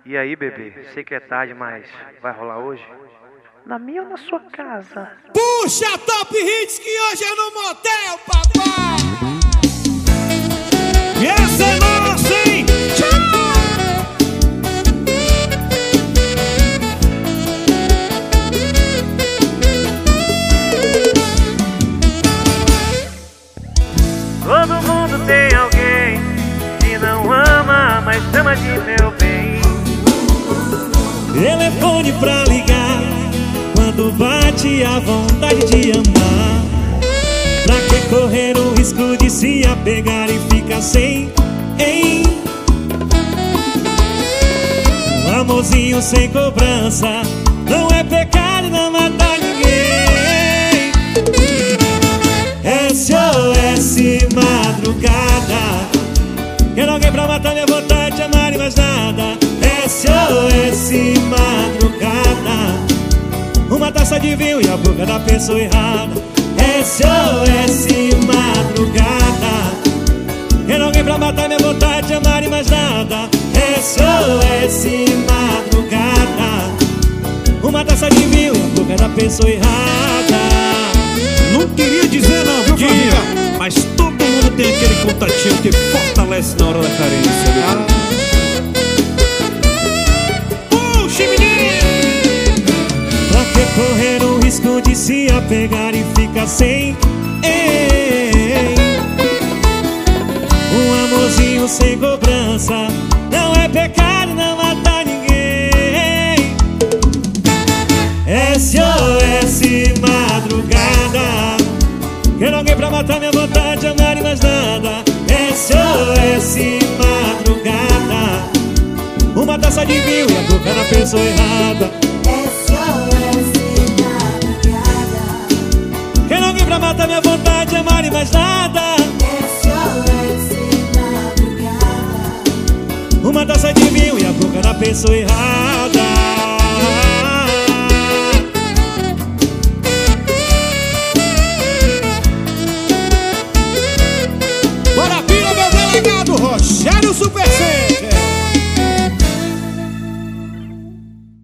E aí, bebê? Sei que é tarde, mas vai rolar hoje? Na minha ou na sua casa? Puxa Top Hits que hoje é no motel, papai! E essa é nossa, hein? Todo mundo tem alguém que não ama, mas chama de meu bem. Telefone pra ligar quando bate a vontade de amar. Pra que correr o risco de se apegar e ficar sem, hein? Um amorzinho sem cobrança não é pecado, não mata ninguém. SOS madrugada, quero alguém pra matar minha vontade de amar e mais nada. SOS madrugada, uma taça de vinho e a boca da pessoa errada. SOS madrugada, quero alguém pra matar minha vontade de amar e mais nada. SOS madrugada, uma taça de vinho e a boca da pessoa errada. Não queria dizer não, viu, família? Mas todo mundo tem aquele contatinho que fortalece na hora da carência, viu? Puxa, menino! Pra que correr o risco de se apegar e ficar sem, ei? Um amorzinho sem cobrança não é pecado, não mata ninguém. SOS madrugada, quero alguém pra matar minha vontade de amar e mais nada. SOS madrugada, uma taça de vinho e a boca da pessoa errada. SOS madrugada, quero alguém pra matar minha vontade de amar e mais nada. SOS madrugada, Uma taça de vinho e a boca da pessoa errada.